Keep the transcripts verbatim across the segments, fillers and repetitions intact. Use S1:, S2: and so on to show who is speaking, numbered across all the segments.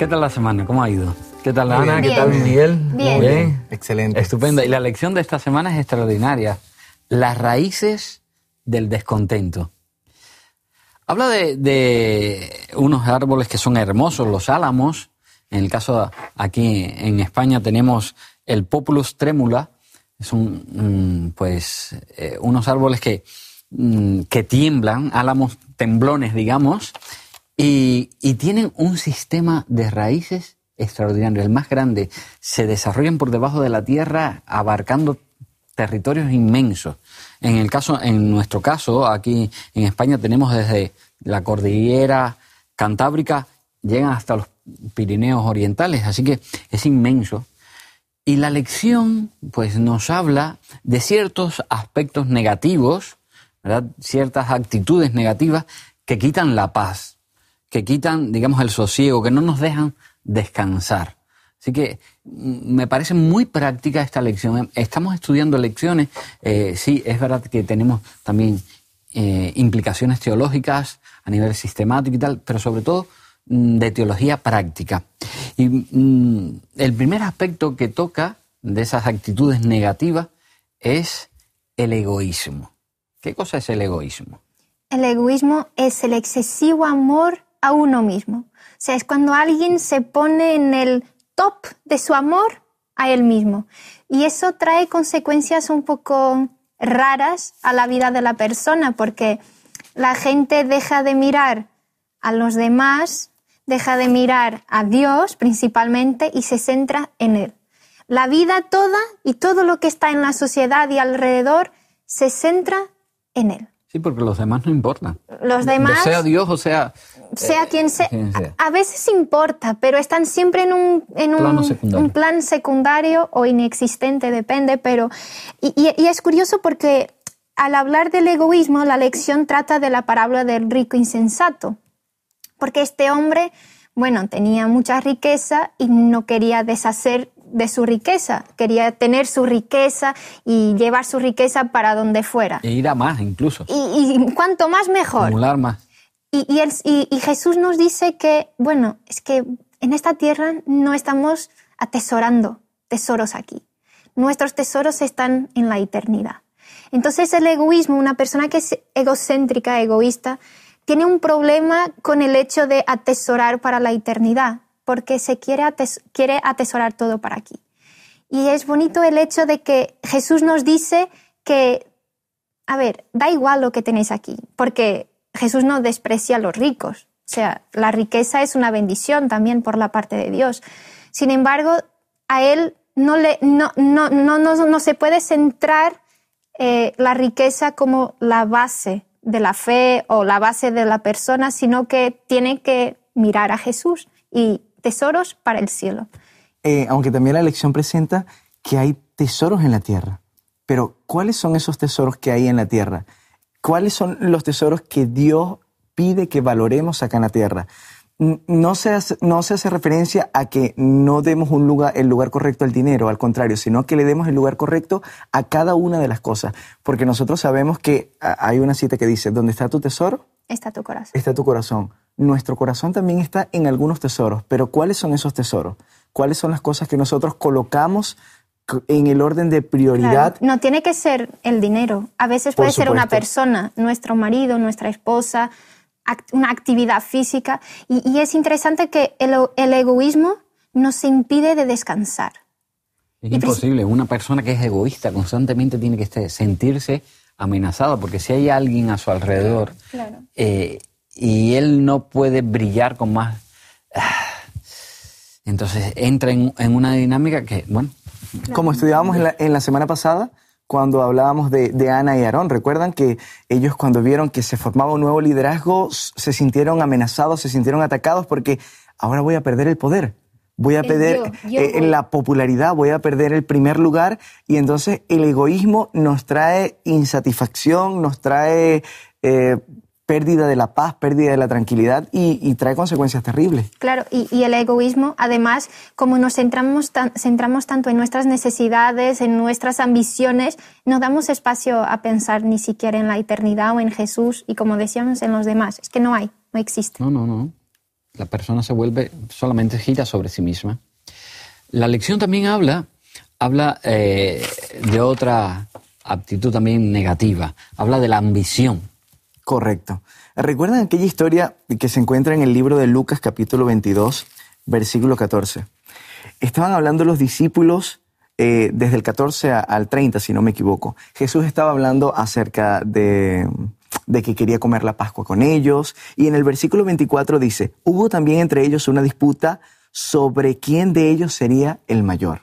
S1: ¿Qué tal la semana? ¿Cómo ha ido? ¿Qué tal, Ana?
S2: Bien.
S1: ¿Qué tal, Miguel?
S2: Bien.
S1: Bien.
S3: Excelente.
S1: Estupenda. Y la lección de esta semana es extraordinaria. Las raíces del descontento. Habla de, de unos árboles que son hermosos, los álamos. En el caso aquí en España tenemos el Populus tremula. Son pues eh, unos árboles que, que tiemblan, álamos temblones, digamos, y, y tienen un sistema de raíces extraordinario. El más grande. Se desarrollan por debajo de la tierra, abarcando territorios inmensos. En el caso, en nuestro caso, aquí en España tenemos desde la cordillera cantábrica, llegan hasta los Pirineos orientales, así que es inmenso. Y la lección, pues, nos habla de ciertos aspectos negativos, ¿verdad? Ciertas actitudes negativas que quitan la paz, que quitan, digamos, el sosiego, que no nos dejan descansar. Así que me parece muy práctica esta lección. Estamos estudiando lecciones, eh, sí, es verdad que tenemos también eh, implicaciones teológicas a nivel sistemático y tal, pero sobre todo mm, de teología práctica. Y mm, el primer aspecto que toca de esas actitudes negativas es el egoísmo. ¿Qué cosa es el egoísmo?
S2: El egoísmo es el excesivo amor a uno mismo. O sea, es cuando alguien se pone en el top de su amor a él mismo. Y eso trae consecuencias un poco raras a la vida de la persona, porque la gente deja de mirar a los demás, deja de mirar a Dios principalmente y se centra en Él. La vida toda y todo lo que está en la sociedad y alrededor se centra en Él.
S1: Sí, porque los demás no importan.
S2: Los demás,
S1: sea Dios o sea...
S2: sea
S1: eh,
S2: quien sea,
S1: quien sea.
S2: A, a veces importa, pero están siempre en un, en
S1: Plano
S2: un,
S1: secundario.
S2: un plan secundario o inexistente, depende. Pero y, y, y es curioso porque al hablar del egoísmo, la lección trata de la parábola del rico insensato. Porque este hombre, bueno, tenía mucha riqueza y no quería deshacer de su riqueza. Quería tener su riqueza y llevar su riqueza para donde fuera.
S1: E ir a más, incluso.
S2: Y, y cuanto más mejor.
S1: Acumular más.
S2: Y, y, el, y, y Jesús nos dice que, bueno, es que en esta tierra no estamos atesorando tesoros aquí. Nuestros tesoros están en la eternidad. Entonces el egoísmo, una persona que es egocéntrica, egoísta, tiene un problema con el hecho de atesorar para la eternidad, porque se quiere, ates- quiere atesorar todo para aquí. Y es bonito el hecho de que Jesús nos dice que, a ver, da igual lo que tenéis aquí, porque Jesús no desprecia a los ricos. O sea, la riqueza es una bendición también por la parte de Dios. Sin embargo, a Él no, le, no, no, no, no, no se puede centrar eh, la riqueza como la base de la fe o la base de la persona, sino que tiene que mirar a Jesús y tesoros para el cielo.
S3: Eh, aunque también la lección presenta que hay tesoros en la tierra. Pero, ¿cuáles son esos tesoros que hay en la tierra? ¿Cuáles son los tesoros que Dios pide que valoremos acá en la tierra? No se hace, no se hace referencia a que no demos un lugar, el lugar correcto al dinero, al contrario, sino que le demos el lugar correcto a cada una de las cosas. Porque nosotros sabemos que hay una cita que dice, ¿dónde está tu tesoro?
S2: Está tu corazón.
S3: Está tu corazón. Nuestro corazón también está en algunos tesoros, pero ¿cuáles son esos tesoros? ¿Cuáles son las cosas que nosotros colocamos en el orden de prioridad?
S2: Claro. No tiene que ser el dinero. A veces
S3: Por
S2: puede ser una
S3: supuesto.
S2: persona, nuestro marido, nuestra esposa, act- una actividad física. Y, y es interesante que el, el egoísmo nos impide de descansar.
S1: Es
S2: Y
S1: imposible. Una persona que es egoísta constantemente tiene que estar- sentirse amenazada, porque si hay alguien a su alrededor
S2: Claro.
S1: eh, y él no puede brillar con más... ah, entonces entra en, en una dinámica que, bueno...
S3: Como estudiábamos en la, en la semana pasada, cuando hablábamos de, de Ana y Aarón, ¿recuerdan que ellos cuando vieron que se formaba un nuevo liderazgo se sintieron amenazados, se sintieron atacados porque ahora voy a perder el poder? Voy a
S2: El
S3: perder
S2: yo, yo
S3: eh,
S2: voy.
S3: la popularidad, voy a perder el primer lugar y entonces el egoísmo nos trae insatisfacción, nos trae eh, pérdida de la paz, pérdida de la tranquilidad y, y trae consecuencias terribles.
S2: Claro, y, y el egoísmo, además, como nos centramos, tan, centramos tanto en nuestras necesidades, en nuestras ambiciones, no damos espacio a pensar ni siquiera en la eternidad o en Jesús y, como decíamos, en los demás. Es que no hay, no existe.
S1: No, no, no. La persona se vuelve, solamente gira sobre sí misma. La lección también habla, habla eh, de otra actitud también negativa. Habla de la ambición.
S3: Correcto. ¿Recuerdan aquella historia que se encuentra en el libro de Lucas, capítulo veintidós, versículo catorce? Estaban hablando los discípulos eh, desde el catorce al treinta, si no me equivoco. Jesús estaba hablando acerca de, de que quería comer la Pascua con ellos. Y en el versículo veinticuatro dice, hubo también entre ellos una disputa sobre quién de ellos sería el mayor.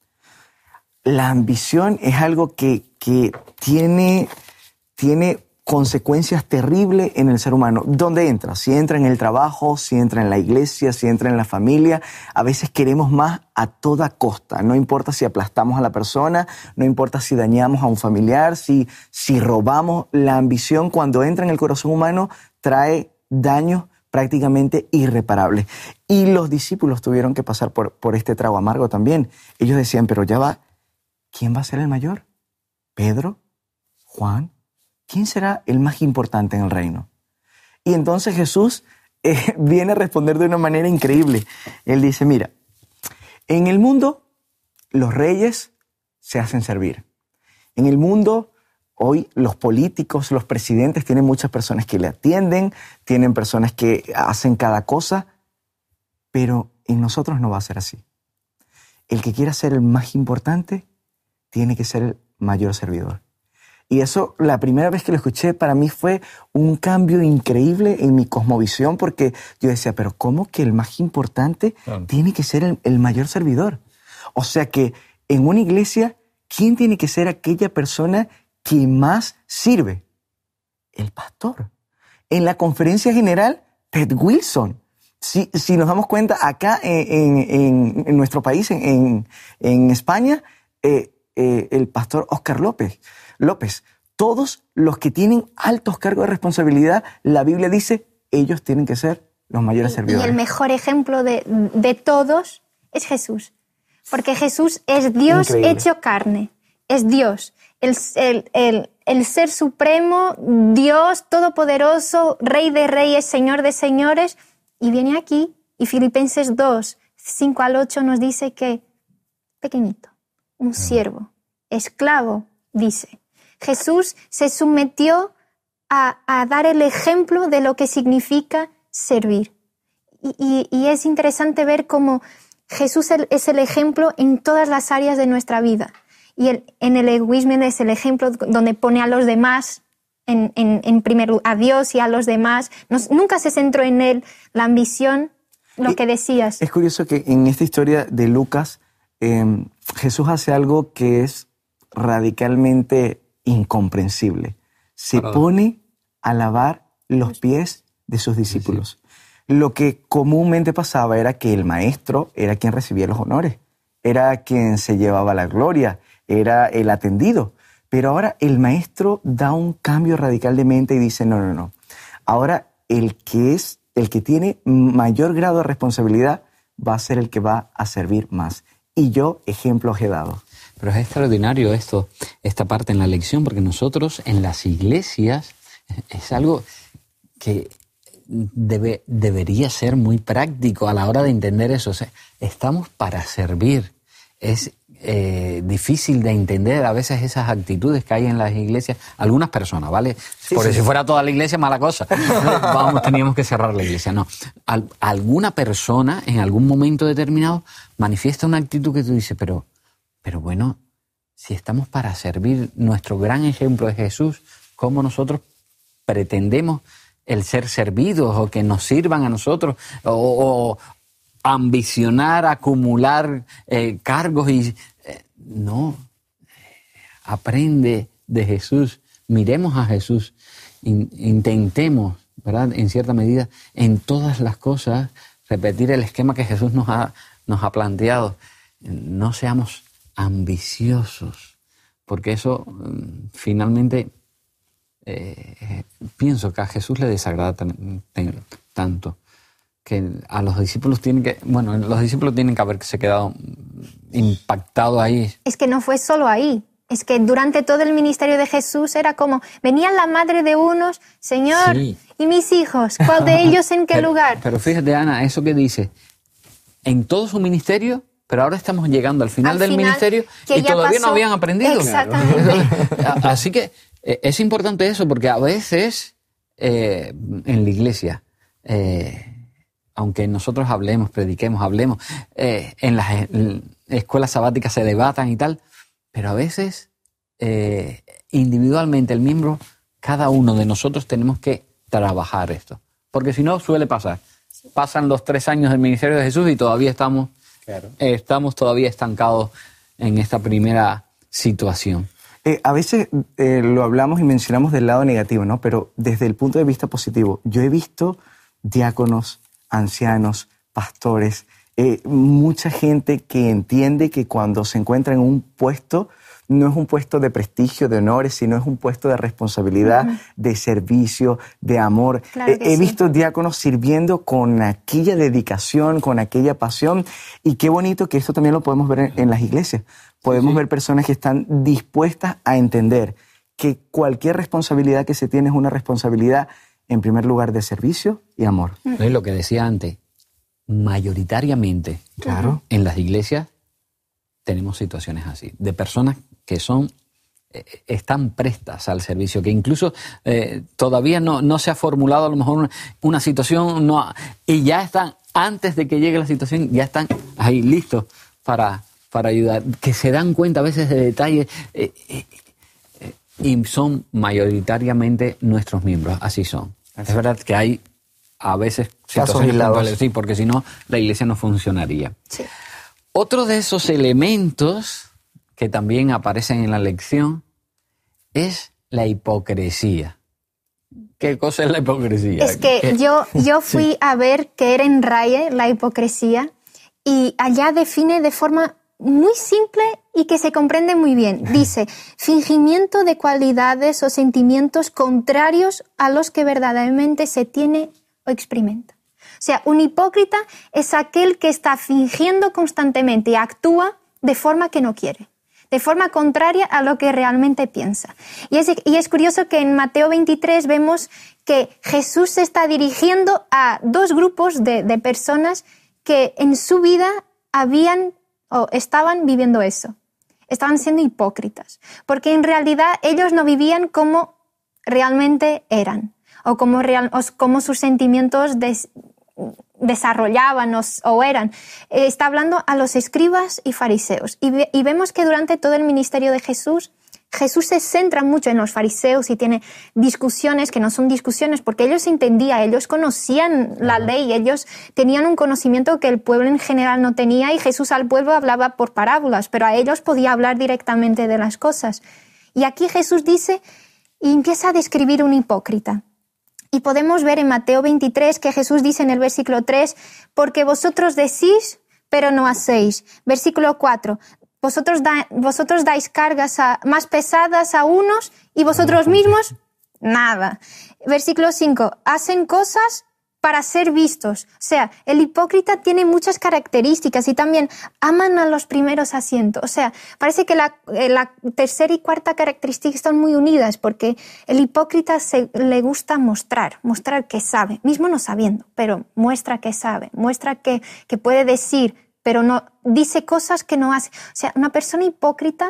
S3: La ambición es algo que, que tiene, tiene consecuencias terribles en el ser humano. ¿Dónde entra? Si entra en el trabajo, si entra en la iglesia, si entra en la familia. A veces queremos más a toda costa. No importa si aplastamos a la persona, no importa si dañamos a un familiar, si, si robamos. La ambición, cuando entra en el corazón humano, trae daños prácticamente irreparables. Y los discípulos tuvieron que pasar por, por este trago amargo también. Ellos decían, pero ya va, ¿quién va a ser el mayor? ¿Pedro? ¿Juan? ¿Quién será el más importante en el reino? Y entonces Jesús eh, viene a responder de una manera increíble. Él dice, mira, en el mundo los reyes se hacen servir. En el mundo hoy los políticos, los presidentes tienen muchas personas que le atienden, tienen personas que hacen cada cosa, pero en nosotros no va a ser así. El que quiera ser el más importante tiene que ser el mayor servidor. Y eso, la primera vez que lo escuché, para mí fue un cambio increíble en mi cosmovisión, porque yo decía, pero ¿cómo que el más importante claro. tiene que ser el, el mayor servidor? O sea que en una iglesia, ¿quién tiene que ser aquella persona que más sirve? El pastor. En la conferencia general, Ted Wilson. Si, si nos damos cuenta, acá en, en, en nuestro país, en, en, en España, eh, eh, el pastor Oscar López. López, todos los que tienen altos cargos de responsabilidad, la Biblia dice, ellos tienen que ser los mayores
S2: y,
S3: servidores.
S2: Y el mejor ejemplo de, de todos es Jesús. Porque Jesús es Dios Increíble. Hecho carne. Es Dios. El, el, el, el ser supremo, Dios todopoderoso, Rey de reyes, Señor de señores. Y viene aquí, y Filipenses dos, cinco al ocho nos dice que pequeñito, un siervo, esclavo, dice. Jesús se sometió a, a dar el ejemplo de lo que significa servir. Y, y, y es interesante ver cómo Jesús es el ejemplo en todas las áreas de nuestra vida. Y el, en el egoísmo es el ejemplo donde pone a los demás en, en, en primer lugar, a Dios y a los demás. Nos, nunca se centró en él la ambición, lo y, que decías.
S3: Es curioso que en esta historia de Lucas, eh, Jesús hace algo que es radicalmente incomprensible. Se Perdón. pone a lavar los pies de sus discípulos. Sí, sí. Lo que comúnmente pasaba era que el maestro era quien recibía los honores, era quien se llevaba la gloria, era el atendido. Pero ahora el maestro da un cambio radical de mente y dice, no, no, no. Ahora el que es, el que tiene mayor grado de responsabilidad va a ser el que va a servir más. Y yo, ejemplos he dado.
S1: Pero es extraordinario esto, esta parte en la lección, porque nosotros en las iglesias es algo que debe, debería ser muy práctico a la hora de entender eso. O sea, estamos para servir. Es eh, difícil de entender a veces esas actitudes que hay en las iglesias. Algunas personas, ¿vale? Sí, Porque sí. si fuera toda la iglesia, mala cosa. Vamos, teníamos que cerrar la iglesia. No. Al, alguna persona en algún momento determinado manifiesta una actitud que tú dices, pero... Pero bueno, si estamos para servir, nuestro gran ejemplo es Jesús, ¿cómo nosotros pretendemos el ser servidos o que nos sirvan a nosotros o, o ambicionar, acumular eh, cargos? y eh, No, aprende de Jesús, miremos a Jesús, in, intentemos, ¿verdad? En cierta medida, en todas las cosas, repetir el esquema que Jesús nos ha, nos ha planteado. No seamos ambiciosos, porque eso finalmente eh, pienso que a Jesús le desagrada tan, tan, tanto que a los discípulos tienen que, bueno, los discípulos tienen que haberse quedado impactados ahí.
S2: Es que no fue solo ahí, Es que durante todo el ministerio de Jesús era como, venía la madre de unos, Señor, sí. ¿Y mis hijos? ¿Cuál de ellos en qué
S1: pero,
S2: lugar?
S1: Pero fíjate, Ana, eso que dice, en todo su ministerio, pero ahora estamos llegando al final al del final, ministerio y todavía pasó, no habían aprendido.
S2: Exactamente.
S1: Así que eh, es importante eso, porque a veces eh, en la iglesia, eh, aunque nosotros hablemos, prediquemos, hablemos, eh, en las en escuelas sabáticas se debatan y tal, pero a veces eh, individualmente el miembro, cada uno de nosotros tenemos que trabajar esto, porque si no suele pasar. Pasan los tres años del ministerio de Jesús y todavía estamos, claro. eh, estamos todavía estancados en esta primera situación.
S3: Eh, a veces eh, lo hablamos y mencionamos del lado negativo, ¿no? Pero desde el punto de vista positivo, yo he visto diáconos, ancianos, pastores, eh, mucha gente que entiende que cuando se encuentra en un puesto, no es un puesto de prestigio, de honores, sino es un puesto de responsabilidad, uh-huh. de servicio, de amor.
S2: Claro
S3: eh, he
S2: sí.
S3: visto diáconos sirviendo con aquella dedicación, con aquella pasión, y qué bonito que esto también lo podemos ver en, en las iglesias. Podemos sí. ver personas que están dispuestas a entender que cualquier responsabilidad que se tiene es una responsabilidad, en primer lugar, de servicio y amor.
S1: Uh-huh. Es lo que decía antes, mayoritariamente,
S3: claro.
S1: en las iglesias tenemos situaciones así, de personas que son, eh, están prestas al servicio, que incluso eh, todavía no, no se ha formulado a lo mejor una, una situación, no, y ya están, antes de que llegue la situación, ya están ahí listos para, para ayudar, que se dan cuenta a veces de detalles, eh, eh, eh, y son mayoritariamente nuestros miembros, así son. Así. Es verdad que hay a veces situaciones puntuales, sí, porque si no, la iglesia no funcionaría.
S2: Sí.
S1: Otro de esos elementos que también aparecen en la lección es la hipocresía. ¿Qué cosa es la hipocresía?
S2: Es que
S1: ¿Qué?
S2: yo, yo fui sí. a ver qué era en Raye la hipocresía y allá define de forma muy simple y que se comprende muy bien. Dice, fingimiento de cualidades o sentimientos contrarios a los que verdaderamente se tiene o experimenta. O sea, un hipócrita es aquel que está fingiendo constantemente y actúa de forma que no quiere, de forma contraria a lo que realmente piensa. Y es, y es curioso que en Mateo veintitrés vemos que Jesús se está dirigiendo a dos grupos de, de personas que en su vida habían o estaban viviendo eso. Estaban siendo hipócritas, porque en realidad ellos no vivían como realmente eran o como, real, o como sus sentimientos des, desarrollaban o, o eran. Eh, está hablando a los escribas y fariseos. Y, ve, y vemos que durante todo el ministerio de Jesús, Jesús se centra mucho en los fariseos y tiene discusiones que no son discusiones porque ellos entendían, ellos conocían la ley, ellos tenían un conocimiento que el pueblo en general no tenía y Jesús al pueblo hablaba por parábolas, pero a ellos podía hablar directamente de las cosas. Y aquí Jesús dice y empieza a describir un hipócrita. Y podemos ver en Mateo veintitrés que Jesús dice en el versículo tres, porque vosotros decís, pero no hacéis. Versículo cuatro, vosotros, da, vosotros dais cargas a, más pesadas a unos y vosotros mismos, nada. Versículo cinco, hacen cosas para ser vistos. O sea, el hipócrita tiene muchas características y también aman a los primeros asientos. O sea, parece que la, la tercera y cuarta característica están muy unidas porque el hipócrita se, le gusta mostrar, mostrar que sabe, mismo no sabiendo, pero muestra que sabe, muestra que, que puede decir, pero no dice cosas que no hace. O sea, una persona hipócrita,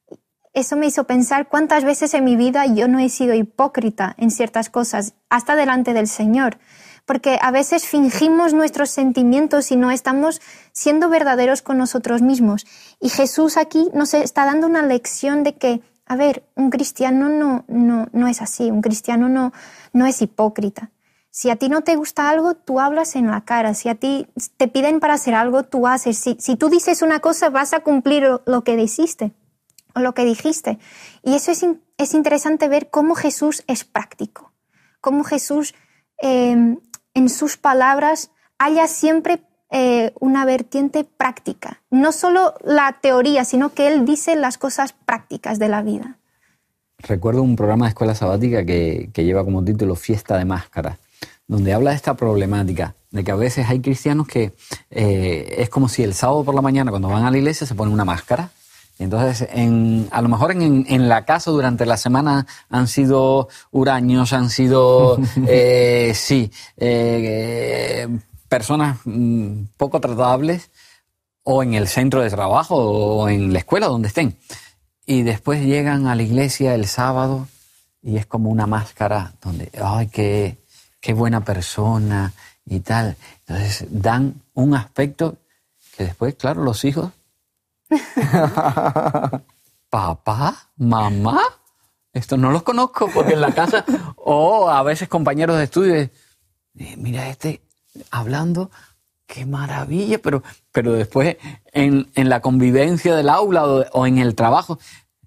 S2: eso me hizo pensar cuántas veces en mi vida yo no he sido hipócrita en ciertas cosas, hasta delante del Señor. Porque a veces fingimos nuestros sentimientos y no estamos siendo verdaderos con nosotros mismos. Y Jesús aquí nos está dando una lección de que, a ver, un cristiano no, no, no es así, un cristiano no, no es hipócrita. Si a ti no te gusta algo, tú hablas en la cara. Si a ti te piden para hacer algo, tú haces. Si, si tú dices una cosa, vas a cumplir lo, lo que dijiste o lo que dijiste. Y eso es, es interesante ver cómo Jesús es práctico, cómo Jesús... Eh, en sus palabras haya siempre eh, una vertiente práctica. No solo la teoría, sino que él dice las cosas prácticas de la vida.
S1: Recuerdo un programa de escuela sabática que, que lleva como título Fiesta de Máscaras, donde habla de esta problemática, de que a veces hay cristianos que eh, es como si el sábado por la mañana cuando van a la iglesia se ponen una máscara Entonces, en, a lo mejor en, en la casa durante la semana han sido huraños, han sido, eh, sí, eh, personas mm, poco tratables, o en el centro de trabajo, o en la escuela, donde estén. Y después llegan a la iglesia el sábado y es como una máscara donde, ay, qué, qué buena persona y tal. Entonces, dan un aspecto que después, claro, los hijos... Papá, mamá, esto no los conozco porque en la casa, o a veces compañeros de estudio, eh, mira este hablando, qué maravilla, pero, pero después en, en la convivencia del aula o, o en el trabajo,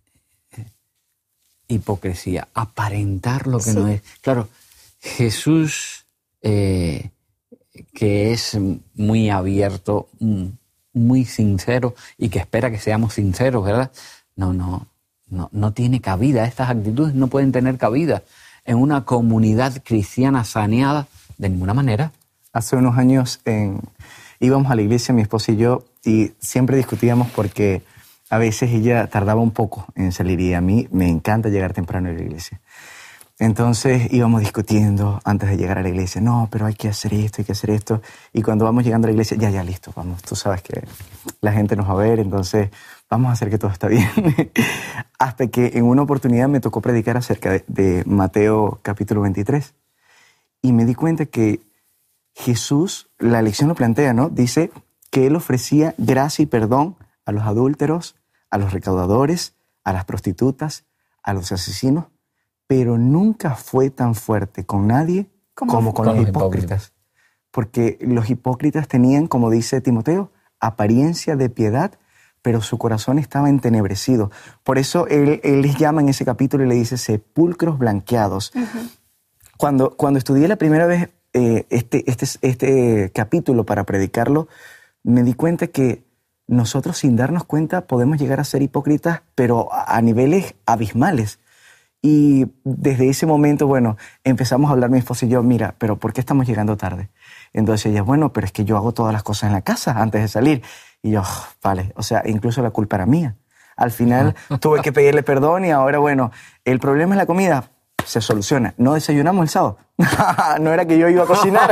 S1: hipocresía, aparentar lo que sí. no es. Claro, Jesús, eh, que es muy abierto, muy sincero y que espera que seamos sinceros, ¿verdad? No, no, no, no tiene cabida. Estas actitudes no pueden tener cabida en una comunidad cristiana saneada de ninguna manera.
S3: Hace unos años en, íbamos a la iglesia, mi esposa y yo, y siempre discutíamos porque a veces ella tardaba un poco en salir y a mí me encanta llegar temprano a la iglesia. Entonces íbamos discutiendo antes de llegar a la iglesia. No, pero hay que hacer esto, hay que hacer esto. Y cuando vamos llegando a la iglesia, ya, ya, listo, vamos. Tú sabes que la gente nos va a ver, entonces vamos a hacer que todo está bien. Hasta que en una oportunidad me tocó predicar acerca de, de Mateo capítulo veintitrés. Y me di cuenta que Jesús, la lección lo plantea, ¿no? Dice que Él ofrecía gracia y perdón a los adúlteros, a los recaudadores, a las prostitutas, a los asesinos, pero nunca fue tan fuerte con nadie como, como con, con los, los hipócritas. hipócritas. Porque los hipócritas tenían, como dice Timoteo, apariencia de piedad, pero su corazón estaba entenebrecido. Por eso él, él les llama en ese capítulo y le dice sepulcros blanqueados. Uh-huh. Cuando, cuando estudié la primera vez eh, este, este, este capítulo para predicarlo, me di cuenta que nosotros sin darnos cuenta podemos llegar a ser hipócritas, pero a, a niveles abismales. Y desde ese momento, bueno, empezamos a hablar mi esposa y yo, mira, pero ¿por qué estamos llegando tarde? Entonces ella, bueno, pero es que yo hago todas las cosas en la casa antes de salir. Y yo, oh, vale, o sea, incluso la culpa era mía. Al final tuve que pedirle perdón y ahora, bueno, el problema es la comida, se soluciona. No desayunamos el sábado. No era que yo iba a cocinar.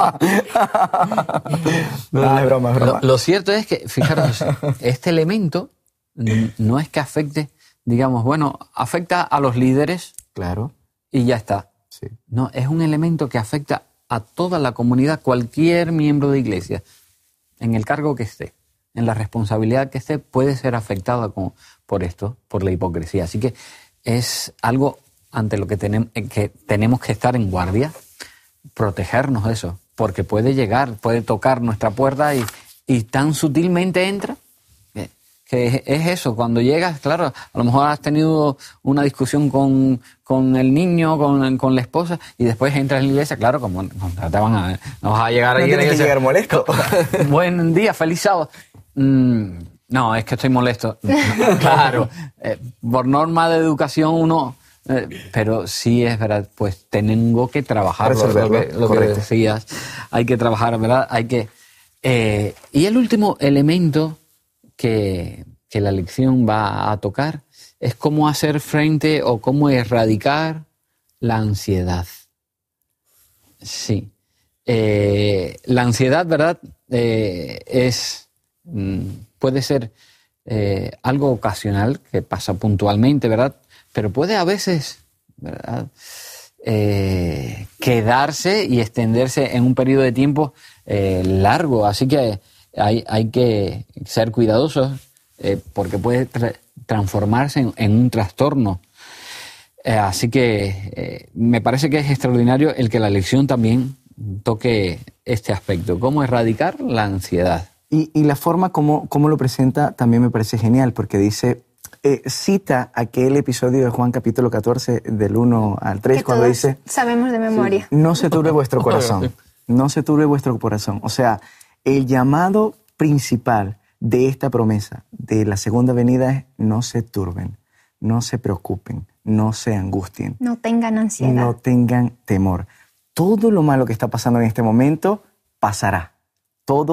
S3: No, es broma, es broma.
S1: Lo, lo cierto es que, fijaros, este elemento no es que afecte, digamos, bueno, afecta a los líderes,
S3: claro,
S1: y ya está.
S3: Sí.
S1: No, es un elemento que afecta a toda la comunidad, cualquier miembro de iglesia, en el cargo que esté, en la responsabilidad que esté, puede ser afectada con, por esto, por la hipocresía. Así que es algo ante lo que, tenem, que tenemos que estar en guardia, protegernos de eso, porque puede llegar, puede tocar nuestra puerta y, y tan sutilmente entra, que es eso, cuando llegas, claro, a lo mejor has tenido una discusión con, con el niño, con, con la esposa, y después entras en la iglesia, claro, como no te van a, no vas a llegar
S3: no
S1: ahí a la iglesia.
S3: Que llegar molesto.
S1: Buen día, feliz sábado. Mm, no, es que estoy molesto. Claro, eh, por norma de educación uno, eh, pero sí es verdad, pues tengo que trabajar lo, lo, que, lo que decías, hay que trabajar, ¿verdad? Hay que... Eh, y el último elemento Que, que la lección va a tocar es cómo hacer frente o cómo erradicar la ansiedad. Sí. Eh, la ansiedad, ¿verdad? Eh, es, puede ser eh, algo ocasional que pasa puntualmente, ¿verdad? Pero puede a veces, ¿verdad? Eh, quedarse y extenderse en un periodo de tiempo eh, largo. Así que Hay, hay que ser cuidadosos eh, porque puede tra- transformarse en, en un trastorno. Eh, así que eh, me parece que es extraordinario el que la lección también toque este aspecto, cómo erradicar la ansiedad.
S3: Y, y la forma como, como lo presenta también me parece genial, porque dice, eh, cita aquel episodio de Juan capítulo catorce, del uno al tres, que cuando dice...
S2: sabemos de memoria.
S3: Sí, no se turbe vuestro corazón, no se turbe vuestro corazón. O sea, el llamado principal de esta promesa de la segunda venida es no se turben, no se preocupen, no se angustien.
S2: No tengan ansiedad.
S3: No tengan temor. Todo lo malo que está pasando en este momento pasará. Todo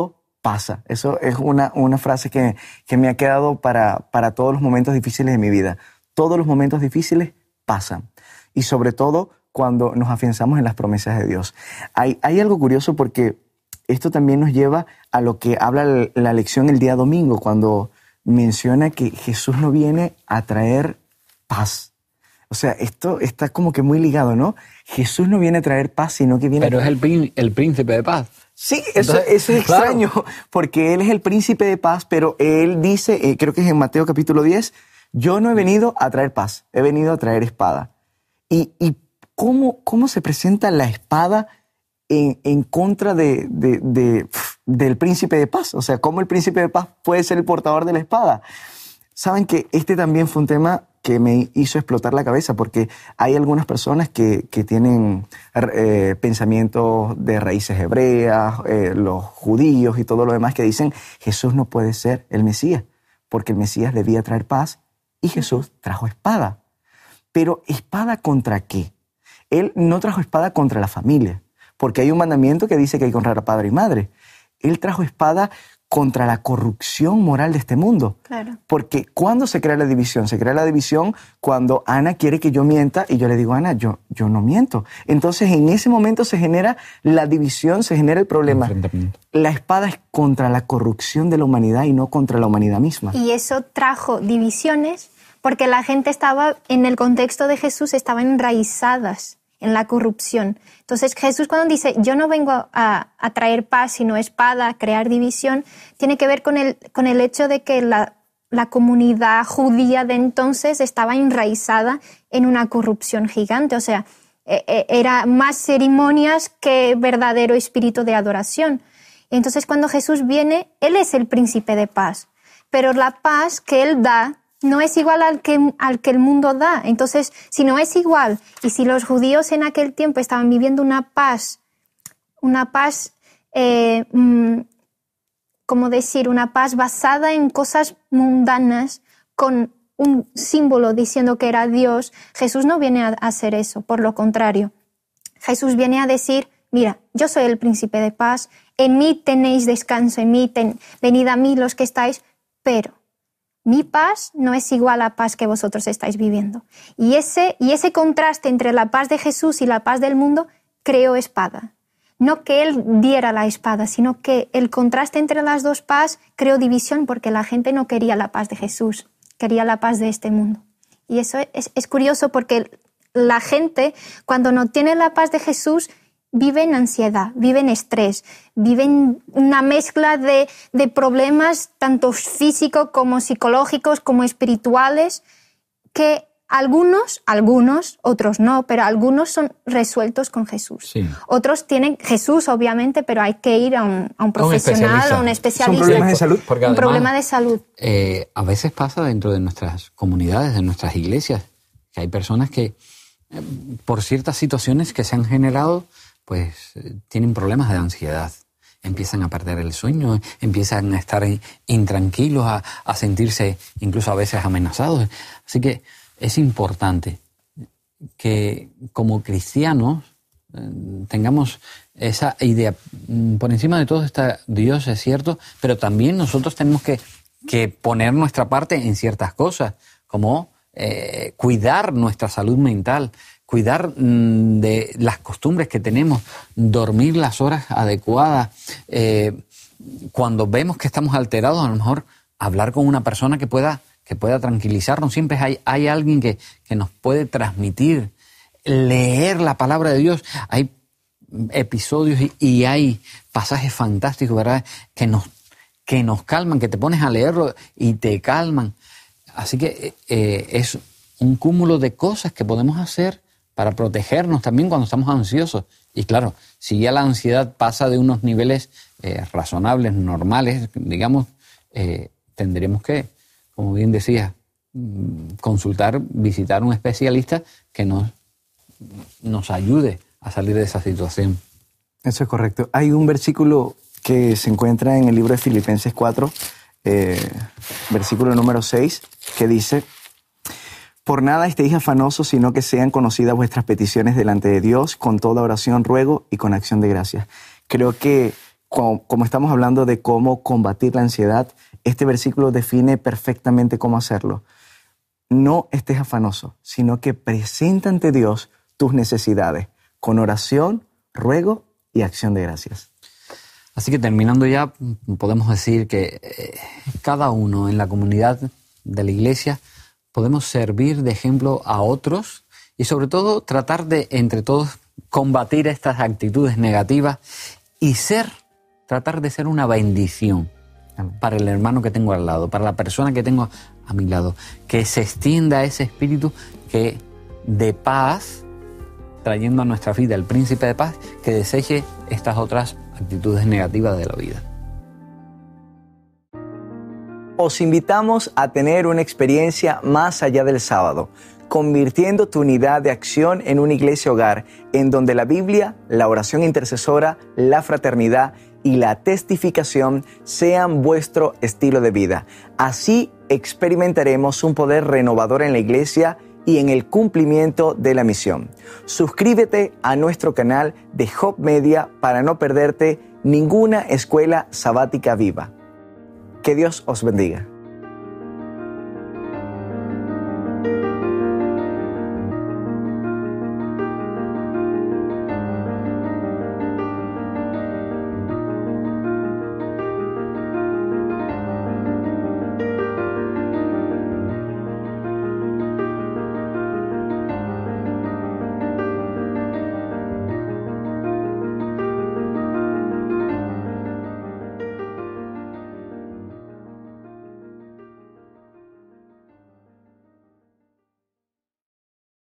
S3: pasa. Eso es una, una frase que, que me ha quedado para, para todos los momentos difíciles de mi vida. Todos los momentos difíciles pasan. Y sobre todo cuando nos afianzamos en las promesas de Dios. Hay, hay algo curioso porque esto también nos lleva a lo que habla la lección el día domingo, cuando menciona que Jesús no viene a traer paz. O sea, esto está como que muy ligado, ¿no? Jesús no viene a traer paz, sino que viene
S1: Pero
S3: a
S1: es el, prín- el príncipe de paz.
S3: Sí, eso,
S1: Entonces,
S3: eso es
S1: claro.
S3: extraño, porque Él es el príncipe de paz, pero Él dice, eh, creo que es en Mateo capítulo diez, yo no he venido a traer paz, he venido a traer espada. ¿Y, y cómo, cómo se presenta la espada en, en contra de, de, de, del príncipe de paz? O sea, ¿cómo el príncipe de paz puede ser el portador de la espada? Saben que este también fue un tema que me hizo explotar la cabeza, porque hay algunas personas que, que tienen eh, pensamientos de raíces hebreas, eh, los judíos y todo lo demás, que dicen Jesús no puede ser el Mesías, porque el Mesías debía traer paz y Jesús trajo espada. Pero ¿espada contra qué? Él no trajo espada contra la familia, porque hay un mandamiento que dice que hay que honrar a padre y madre. Él trajo espada contra la corrupción moral de este mundo.
S2: Claro.
S3: Porque ¿cuándo se crea la división? Se crea la división cuando Ana quiere que yo mienta y yo le digo, Ana, yo, yo no miento. Entonces en ese momento se genera la división, se genera el problema. La espada es contra la corrupción de la humanidad y no contra la humanidad misma.
S2: Y eso trajo divisiones porque la gente estaba, en el contexto de Jesús, estaban enraizadas en la corrupción. Entonces Jesús cuando dice yo no vengo a, a traer paz sino espada, a crear división, tiene que ver con el, con el hecho de que la, la comunidad judía de entonces estaba enraizada en una corrupción gigante. O sea, eh, era más ceremonias que verdadero espíritu de adoración. Entonces cuando Jesús viene, Él es el príncipe de paz, pero la paz que Él da no es igual al que, al que el mundo da. Entonces, si no es igual, y si los judíos en aquel tiempo estaban viviendo una paz, una paz, eh, mmm, ¿cómo decir? Una paz basada en cosas mundanas, con un símbolo diciendo que era Dios, Jesús no viene a hacer eso, por lo contrario. Jesús viene a decir, mira, yo soy el príncipe de paz, en mí tenéis descanso, en mí ten, venid a mí los que estáis, pero mi paz no es igual a la paz que vosotros estáis viviendo. Y ese, y ese contraste entre la paz de Jesús y la paz del mundo creó espada. No que Él diera la espada, sino que el contraste entre las dos paz creó división porque la gente no quería la paz de Jesús, quería la paz de este mundo. Y eso es, es curioso porque la gente, cuando no tiene la paz de Jesús, vive en ansiedad, vive en estrés, vive en una mezcla de, de problemas tanto físicos como psicológicos como espirituales que algunos, algunos, otros no, pero algunos son resueltos con Jesús.
S1: Sí.
S2: Otros tienen Jesús, obviamente, pero hay que ir a un, a un profesional, a un especialista.
S3: Son problemas de salud.
S1: Porque
S2: un
S1: además,
S2: problema de salud.
S1: Eh, a veces pasa dentro de nuestras comunidades, de nuestras iglesias, que hay personas que, eh, por ciertas situaciones que se han generado, pues eh, tienen problemas de ansiedad. Empiezan a perder el sueño, empiezan a estar intranquilos, a, a sentirse incluso a veces amenazados. Así que es importante que como cristianos eh, tengamos esa idea. Por encima de todo está Dios, es cierto, pero también nosotros tenemos que, que poner nuestra parte en ciertas cosas, como eh, cuidar nuestra salud mental, cuidar mmm, de las costumbres que tenemos, dormir las horas adecuadas. Eh, cuando vemos que estamos alterados, a lo mejor hablar con una persona que pueda, que pueda tranquilizarnos. Siempre hay, hay alguien que, que nos puede transmitir, leer la palabra de Dios. Hay episodios y, y hay pasajes fantásticos, ¿verdad?, que nos, que nos calman, que te pones a leerlo y te calman. Así que eh, es un cúmulo de cosas que podemos hacer para protegernos también cuando estamos ansiosos. Y claro, si ya la ansiedad pasa de unos niveles eh, razonables, normales, digamos, eh, tendremos que, como bien decía, consultar, visitar un especialista que nos, nos ayude a salir de esa situación.
S3: Eso es correcto. Hay un versículo que se encuentra en el libro de Filipenses cuatro, eh, versículo número seis, que dice: por nada estéis afanosos, sino que sean conocidas vuestras peticiones delante de Dios, con toda oración, ruego y con acción de gracias. Creo que, como, como estamos hablando de cómo combatir la ansiedad, este versículo define perfectamente cómo hacerlo. No estés afanoso, sino que presenta ante Dios tus necesidades con oración, ruego y acción de gracias.
S1: Así que terminando ya, podemos decir que eh, cada uno en la comunidad de la iglesia podemos servir de ejemplo a otros y sobre todo tratar de entre todos combatir estas actitudes negativas y ser, tratar de ser una bendición. Amén. Para el hermano que tengo al lado, para la persona que tengo a mi lado, que se extienda ese espíritu que de paz, trayendo a nuestra vida el príncipe de paz, que deseche estas otras actitudes negativas de la vida.
S3: Os invitamos a tener una experiencia más allá del sábado, convirtiendo tu unidad de acción en una iglesia hogar, en donde la Biblia, la oración intercesora, la fraternidad y la testificación sean vuestro estilo de vida. Así experimentaremos un poder renovador en la iglesia y en el cumplimiento de la misión. Suscríbete a nuestro canal de Hope Media para no perderte ninguna escuela sabática viva. Que Dios os bendiga.